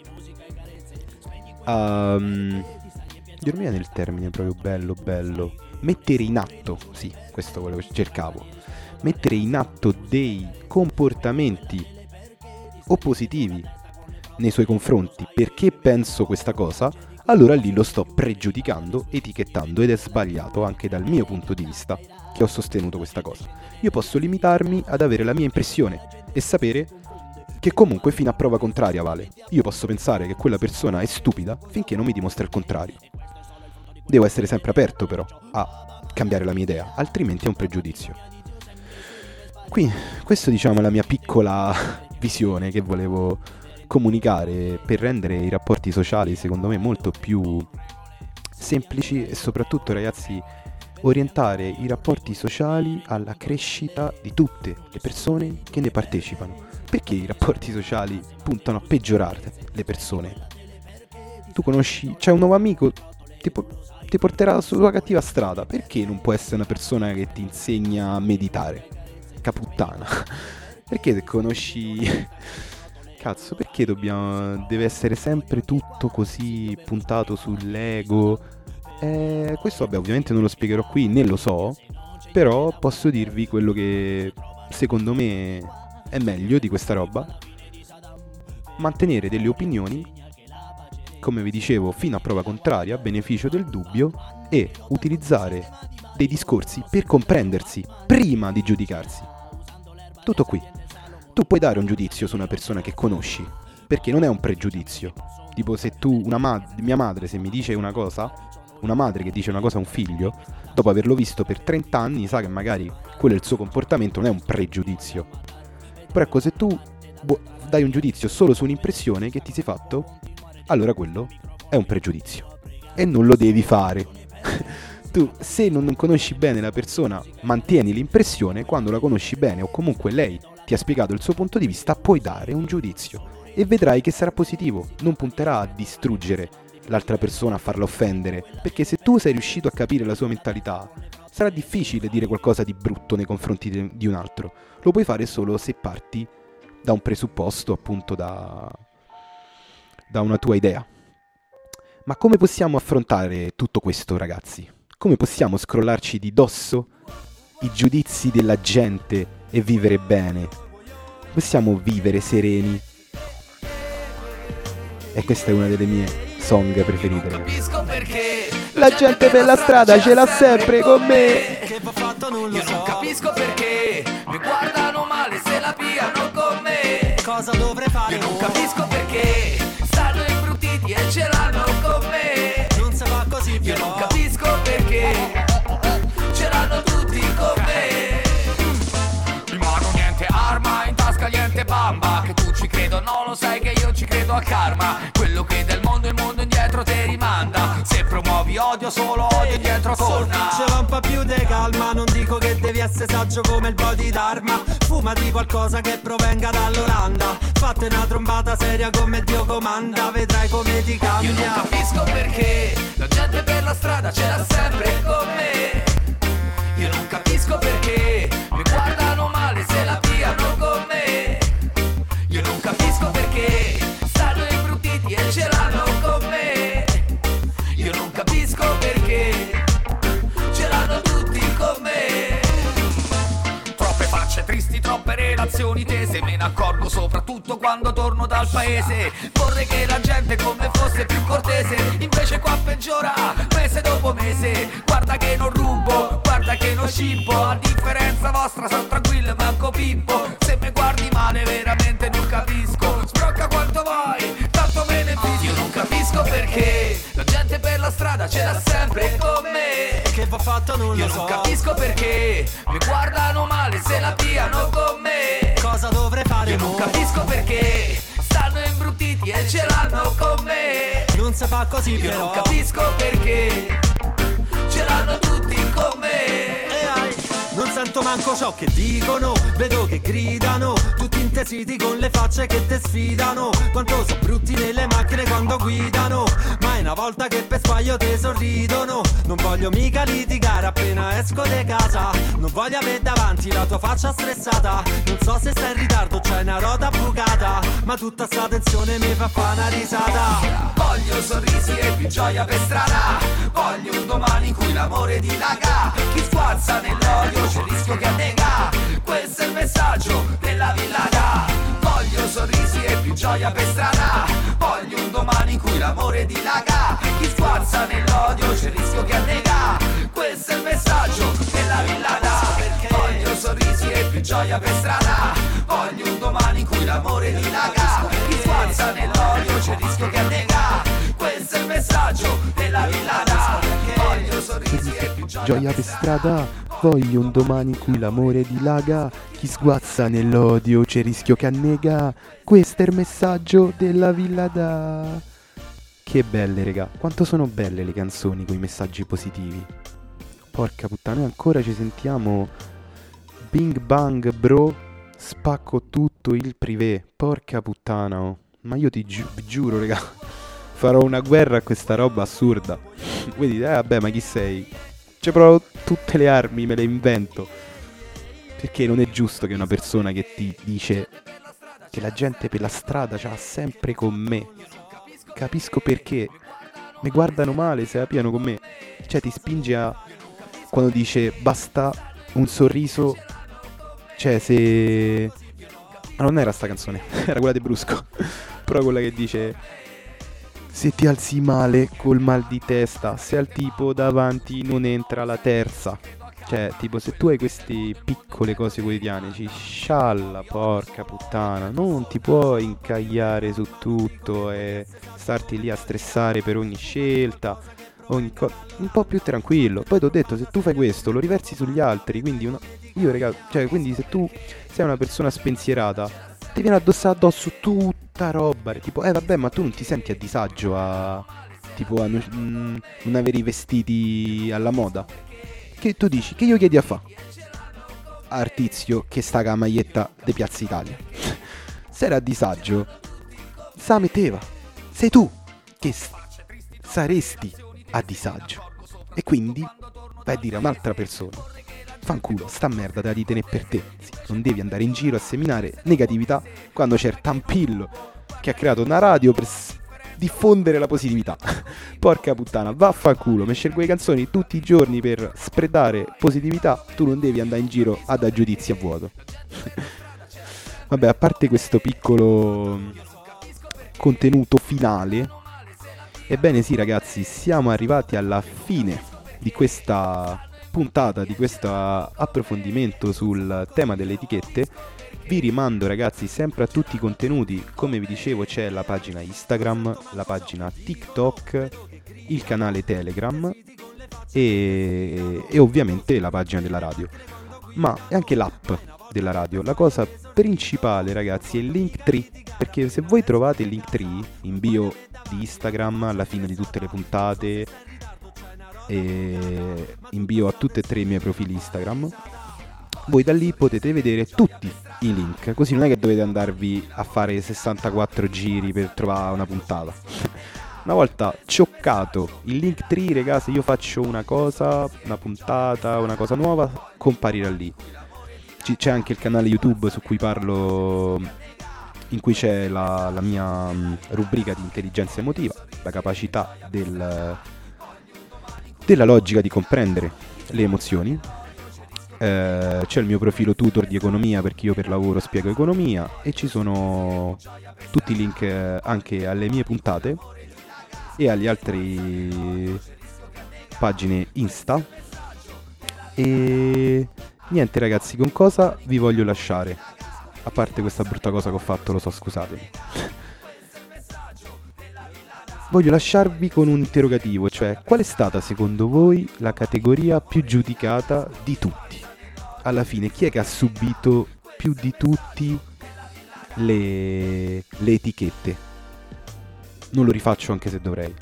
dormire nel termine proprio bello, mettere in atto, sì, questo quello che cercavo, mettere in atto dei comportamenti oppositivi nei suoi confronti perché penso questa cosa, allora lì lo sto pregiudicando, etichettando, ed è sbagliato anche dal mio punto di vista che ho sostenuto questa cosa. Io posso limitarmi ad avere la mia impressione e sapere che comunque fino a prova contraria vale. Io posso pensare che quella persona è stupida finché non mi dimostra il contrario. Devo essere sempre aperto però a cambiare la mia idea, altrimenti è un pregiudizio. Qui, questo diciamo è la mia piccola visione che volevo comunicare per rendere i rapporti sociali secondo me molto più semplici e soprattutto, ragazzi, orientare i rapporti sociali alla crescita di tutte le persone che ne partecipano. Perché i rapporti sociali puntano a peggiorare le persone? Tu conosci, c'è un nuovo amico, ti porterà sulla tua cattiva strada. Perché non può essere una persona che ti insegna a meditare? Caputtana. Perché se conosci... Cazzo, perché deve essere sempre tutto così puntato sull'ego? Questo vabbè, ovviamente non lo spiegherò qui, né lo so, però posso dirvi quello che secondo me è meglio di questa roba: mantenere delle opinioni, come vi dicevo, fino a prova contraria, a beneficio del dubbio, e utilizzare dei discorsi per comprendersi prima di giudicarsi. Tutto qui. Tu puoi dare un giudizio su una persona che conosci, perché non è un pregiudizio. Tipo, se tu, mia madre, se mi dice una cosa, una madre che dice una cosa a un figlio, dopo averlo visto per 30 anni, sa che magari quello è il suo comportamento, non è un pregiudizio. Però ecco, se tu dai un giudizio solo su un'impressione che ti sei fatto, allora quello è un pregiudizio. E non lo devi fare. Tu, se non conosci bene la persona, mantieni l'impressione. Quando la conosci bene, o comunque lei ti ha spiegato il suo punto di vista, puoi dare un giudizio e vedrai che sarà positivo, non punterà a distruggere l'altra persona, a farla offendere, perché se tu sei riuscito a capire la sua mentalità, sarà difficile dire qualcosa di brutto nei confronti di un altro. Lo puoi fare solo se parti da un presupposto, appunto da una tua idea. Ma come possiamo affrontare tutto questo, ragazzi? Come possiamo scrollarci di dosso i giudizi della gente e vivere bene? Possiamo vivere sereni? E questa è una delle mie song preferite. Capisco perché la gente per la strada ce l'ha sempre con me. Che va fatto non lo so. Io non capisco perché mi guardano male se la piano con me. Cosa dovrei fare? Io non capisco perché stanno imbruttiti e ce l'hanno con me. Non si va così però. Io non capisco perché ce l'hanno tutti con me. In mano niente arma, in tasca niente bamba. Che tu ci credo, non lo sai che io ci credo al karma. Quello che del mondo il mondo indietro te rimanda. Se promuovi odio, solo odio indietro torna. Ce l'ho un po' più di calma, non dico che devi essere saggio come il body d'arma. Fumati qualcosa che provenga dall'Olanda. Fate una trombata seria come Dio comanda. Vedrai come ti cambia. Io non capisco perché la gente per la strada ce l'ha sempre con me. Io non capisco perché mi guardano male se la piano con me. Io non capisco perché stanno imbruttiti e ce l'hanno con me. Io non capisco perché ce l'hanno tutti con me. Troppe facce tristi, troppe relazioni tese. Me ne accorgo soprattutto quando torno dal paese. Vorrei che la gente con me fosse più cortese. Invece qua peggiora mese dopo mese. Guarda che non rubo, guarda che non scippo. A differenza vostra sono tranquillo e manco pippo. Se mi guardi male veramente non capisco. Sbrocca quanto vuoi, tanto me ne fischio. Io non capisco perché la gente per la strada ce l'ha sempre con me. Che va fatto non lo so. Io non capisco perché mi guardano male se la piano con me. Cosa dovrei fare? Io non capisco perché stanno imbruttiti e ce l'hanno con me. Non si fa così. Io però non capisco perché ce l'hanno tutti con me. Non sento manco ciò che dicono, vedo che gridano, tutti intesiti con le facce che te sfidano. Quanto sono brutti nelle macchine quando guidano, ma è una volta che per sbaglio te sorridono. Non voglio mica litigare appena esco di casa, non voglio avere davanti la tua faccia stressata. Non so se stai in ritardo, c'è una ruota bucata, ma tutta sta tensione mi fa fare una risata. Voglio sorrisi e più gioia per strada, voglio un domani in cui l'amore dilaga. Chi sguazza nell'odio c'è il rischio che annega, questo è il messaggio della villana. Voglio sorrisi e più gioia per strada, voglio un domani in cui l'amore dilaga. Chi sguazza nell'odio c'è il rischio che annega, questo è il messaggio della villana. Voglio sorrisi e più gioia per strada, voglio un domani in cui l'amore dilaga. Chi sguazza nell'odio c'è il rischio che annega, questo è il messaggio della villana. Voglio sorrisi e più gioia per strada, voglio un domani in cui l'amore dilaga. Chi sguazza nell'odio c'è il rischio che annega, questo è il messaggio della villada. Che belle, raga. Quanto sono belle le canzoni con i messaggi positivi. Porca puttana, noi ancora ci sentiamo. Bing bang bro, spacco tutto il privé. Porca puttana, oh. Ma io vi giuro, raga, farò una guerra a questa roba assurda. Voi dite, vabbè, ma chi sei? Cioè, proprio tutte le armi me le invento. Perché non è giusto che una persona che ti dice che la gente per la strada ce l'ha sempre con me. Capisco perché. Mi guardano male se la piano con me. Cioè, ti spinge a... Quando dice basta un sorriso. Cioè, se... Ma non era sta canzone, era quella di Brusco. Però quella che dice: se ti alzi male col mal di testa, se al tipo davanti non entra la terza. Cioè, tipo, se tu hai queste piccole cose quotidiane, ci scialla, porca puttana. Non ti puoi incagliare su tutto e starti lì a stressare per ogni scelta. Un po' più tranquillo. Poi ti ho detto, se tu fai questo, lo riversi sugli altri. Quindi io, raga, cioè, quindi se tu sei una persona spensierata, ti viene addosso tutta roba. Tipo, vabbè, ma tu non ti senti a disagio a... Tipo, a non avere i vestiti alla moda? Che tu dici, che io chiedi a fa? Artizio che sta con la maglietta di Piazza Italia. Se era a disagio, sa metteva. Sei tu che saresti a disagio. E quindi vai a dire a un'altra persona: fanculo, sta merda te la devi tenere per te. Sì, non devi andare in giro a seminare negatività quando c'è il Tampillo che ha creato una radio per diffondere la positività. Porca puttana, vaffanculo, mi scelgo le canzoni tutti i giorni per spreadare positività. Tu non devi andare in giro a dare giudizi a vuoto. Vabbè, a parte questo piccolo contenuto finale, ebbene sì ragazzi, siamo arrivati alla fine di questa puntata, di questo approfondimento sul tema delle etichette. Vi rimando ragazzi sempre a tutti i contenuti. Come vi dicevo, c'è la pagina Instagram, la pagina TikTok, il canale Telegram e ovviamente la pagina della radio, ma anche l'app della radio. La cosa principale ragazzi è il Linktree, perché se voi trovate il Linktree in bio di Instagram alla fine di tutte le puntate e in bio a tutti e tre i miei profili Instagram, voi da lì potete vedere tutti i link, così non è che dovete andarvi a fare 64 giri per trovare una puntata. Una volta cioccato il Linktree, ragazzi, io faccio una cosa, una puntata, una cosa nuova, comparirà lì. C'è anche il canale YouTube su cui parlo, in cui c'è la mia rubrica di intelligenza emotiva, la capacità della logica di comprendere le emozioni. C'è il mio profilo tutor di economia, perché io per lavoro spiego economia, e ci sono tutti i link anche alle mie puntate e alle altre pagine Insta. E niente ragazzi, con cosa vi voglio lasciare? A parte questa brutta cosa che ho fatto, lo so, scusatemi. Voglio lasciarvi con un interrogativo, cioè: qual è stata secondo voi la categoria più giudicata di tutti? Alla fine, chi è che ha subito più di tutti le etichette? Non lo rifaccio anche se dovrei.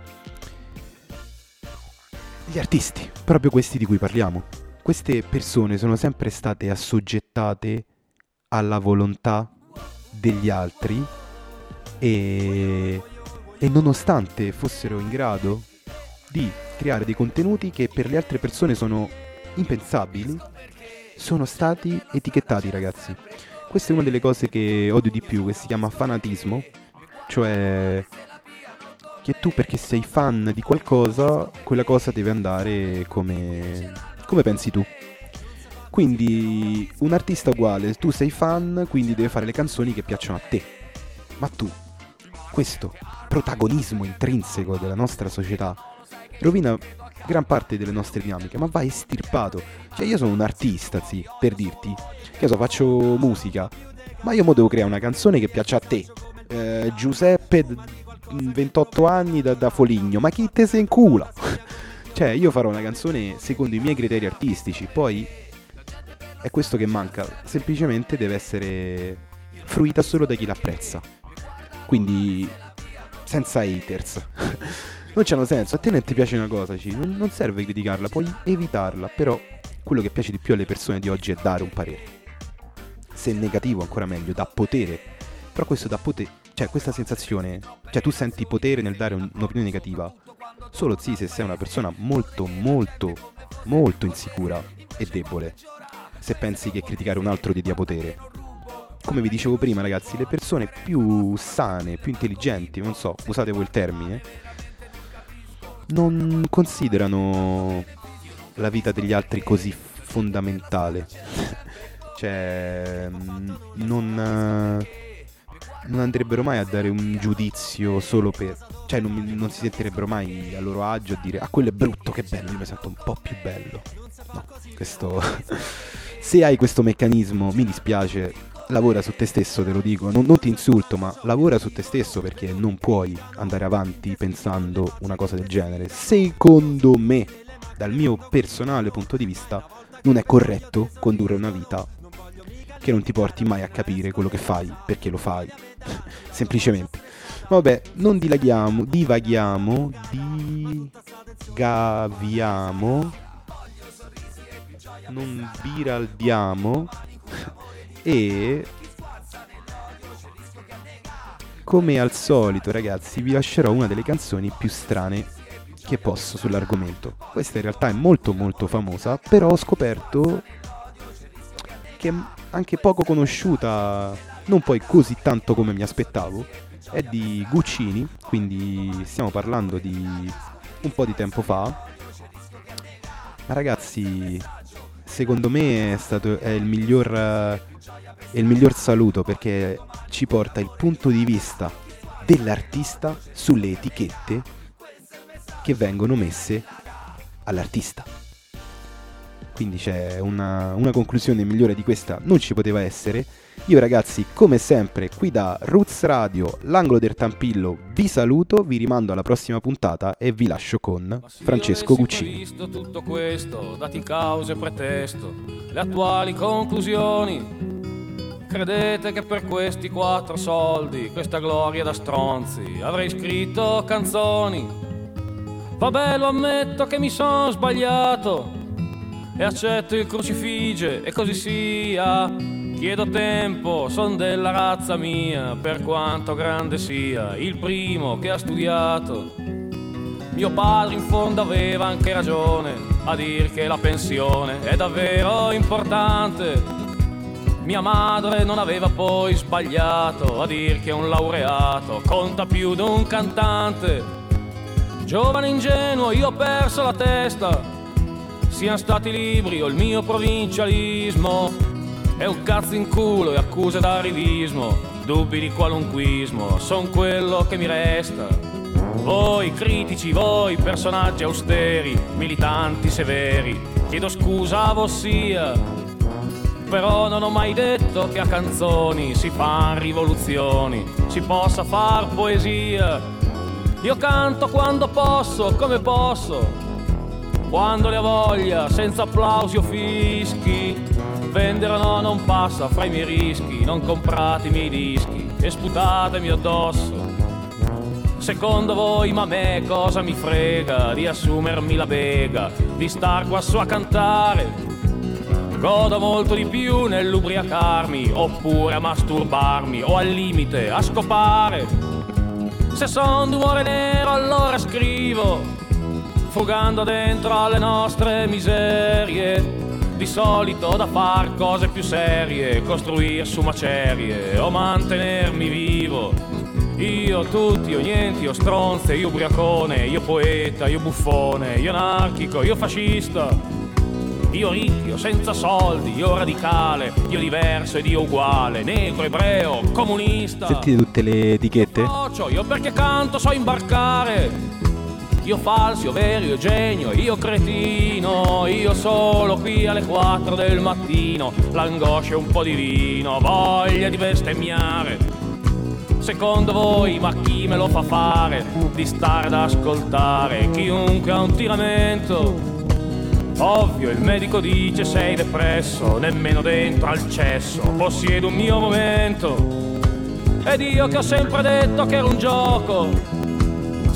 Gli artisti, proprio questi di cui parliamo. Queste persone sono sempre state assoggettate alla volontà degli altri e nonostante fossero in grado di creare dei contenuti che per le altre persone sono impensabili, sono stati etichettati, ragazzi. Questa è una delle cose che odio di più, che si chiama fanatismo. Cioè che tu, perché sei fan di qualcosa, quella cosa deve andare come pensi tu. Quindi un artista uguale, tu sei fan, quindi deve fare le canzoni che piacciono a te. Ma tu, questo protagonismo intrinseco della nostra società rovina gran parte delle nostre dinamiche, ma va estirpato. Cioè io sono un artista, sì, per dirti, che so, faccio musica, ma io mo devo creare una canzone che piaccia a te. Giuseppe, 28 anni, da Foligno, ma chi te se incula? Cioè io farò una canzone secondo i miei criteri artistici, poi è questo che manca, semplicemente deve essere fruita solo da chi l'apprezza. Quindi senza haters. Non c'hanno senso. A te non ti piace una cosa, non serve criticarla, puoi evitarla. Però quello che piace di più alle persone di oggi è dare un parere. Se è negativo ancora meglio, dà potere. Però questo dà potere, cioè questa sensazione, cioè tu senti potere nel dare un'opinione negativa solo sì se sei una persona molto molto molto insicura e debole. Se pensi che criticare un altro ti dia potere. Come vi dicevo prima, ragazzi, le persone più sane, più intelligenti, non so, usate voi il termine, non considerano la vita degli altri così fondamentale. Cioè non andrebbero mai a dare un giudizio solo per... Cioè non si sentirebbero mai a loro agio a dire quello è brutto, che bello, io mi sento un po' più bello. No, questo... Se hai questo meccanismo, mi dispiace, lavora su te stesso, te lo dico, non ti insulto, ma lavora su te stesso, perché non puoi andare avanti pensando una cosa del genere. Secondo me, dal mio personale punto di vista, non è corretto condurre una vita che non ti porti mai a capire quello che fai, perché lo fai. Semplicemente. Vabbè, non divaghiamo, non viraldiamo e come al solito, ragazzi, vi lascerò una delle canzoni più strane che posso sull'argomento. Questa in realtà è molto molto famosa, però ho scoperto che è anche poco conosciuta, non poi così tanto come mi aspettavo. È di Guccini, quindi stiamo parlando di un po' di tempo fa. Ma ragazzi, secondo me è il miglior saluto, perché ci porta il punto di vista dell'artista sulle etichette che vengono messe all'artista. Quindi c'è una conclusione migliore di questa non ci poteva essere. Io, ragazzi, come sempre, qui da Roots Radio, l'angolo del Tampillo, vi saluto, vi rimando alla prossima puntata e vi lascio con Francesco Guccini. Visto tutto questo, dati causa e pretesto, le attuali conclusioni, credete che per questi 4 soldi, questa gloria da stronzi, avrei scritto canzoni? Vabbè, lo ammetto che mi sono sbagliato e accetto il crucifige e così sia. Chiedo tempo, son della razza mia, per quanto grande sia, il primo che ha studiato. Mio padre in fondo aveva anche ragione a dir che la pensione è davvero importante. Mia madre non aveva poi sbagliato a dir che un laureato conta più di un cantante. Giovane ingenuo, io ho perso la testa, siano stati i libri o il mio provincialismo. È un cazzo in culo e accuse d'arrivismo, dubbi di qualunquismo, son quello che mi resta. Voi critici, voi personaggi austeri, militanti severi, chiedo scusa a vossia, però non ho mai detto che a canzoni si fan rivoluzioni, si possa far poesia. Io canto quando posso, come posso, quando ne ho voglia, senza applausi o fischi. Vendere no, non passa fra i miei rischi, non comprate i miei dischi e sputatemi addosso. Secondo voi, ma a me cosa mi frega di assumermi la bega, di star qua su a cantare? Godo molto di più nell'ubriacarmi, oppure a masturbarmi, o al limite a scopare. Se son d'umore nero allora scrivo, frugando dentro alle nostre miserie. Di solito da far cose più serie, costruir su macerie o mantenermi vivo. Io tutti, io niente, io stronze, io ubriacone, io poeta, io buffone, io anarchico, io fascista. Io ricchio, senza soldi, io radicale, io diverso ed io uguale, negro, ebreo, comunista. Sentite tutte le etichette? Io perché canto so imbarcare. Io falso, io vero, io genio, io cretino, io solo qui alle 4 del mattino, l'angoscia e un po' di vino, voglia di bestemmiare. Secondo voi, ma chi me lo fa fare di stare ad ascoltare chiunque ha un tiramento? Ovvio, il medico dice sei depresso, nemmeno dentro al cesso possiedo un mio momento. Ed io che ho sempre detto che era un gioco,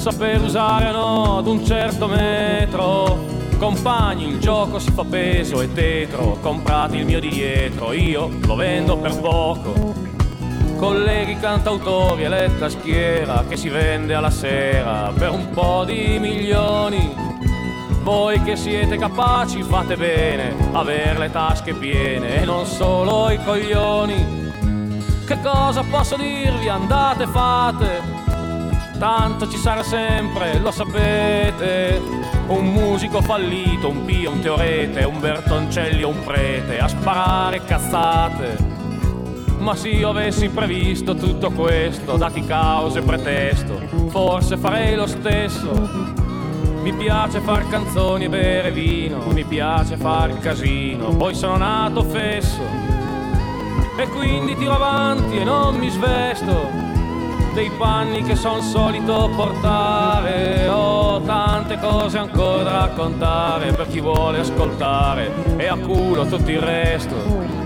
saper usare no ad un certo metro. Compagni, il gioco si fa peso e tetro, comprate il mio di dietro, io lo vendo per poco. Colleghi cantautori e letta schiera che si vende alla sera per un po' di milioni. Voi che siete capaci fate bene, aver le tasche piene e non solo i coglioni. Che cosa posso dirvi? Andate, fate, tanto ci sarà sempre, lo sapete. Un musico fallito, un Pio, un Teorete, un Bertoncelli o un prete a sparare cazzate. Ma se io avessi previsto tutto questo, dati causa e pretesto, forse farei lo stesso. Mi piace far canzoni e bere vino, mi piace far casino, poi sono nato fesso e quindi tiro avanti e non mi svesto dei panni che son solito portare. Ho tante cose ancora da raccontare per chi vuole ascoltare e a culo tutto il resto.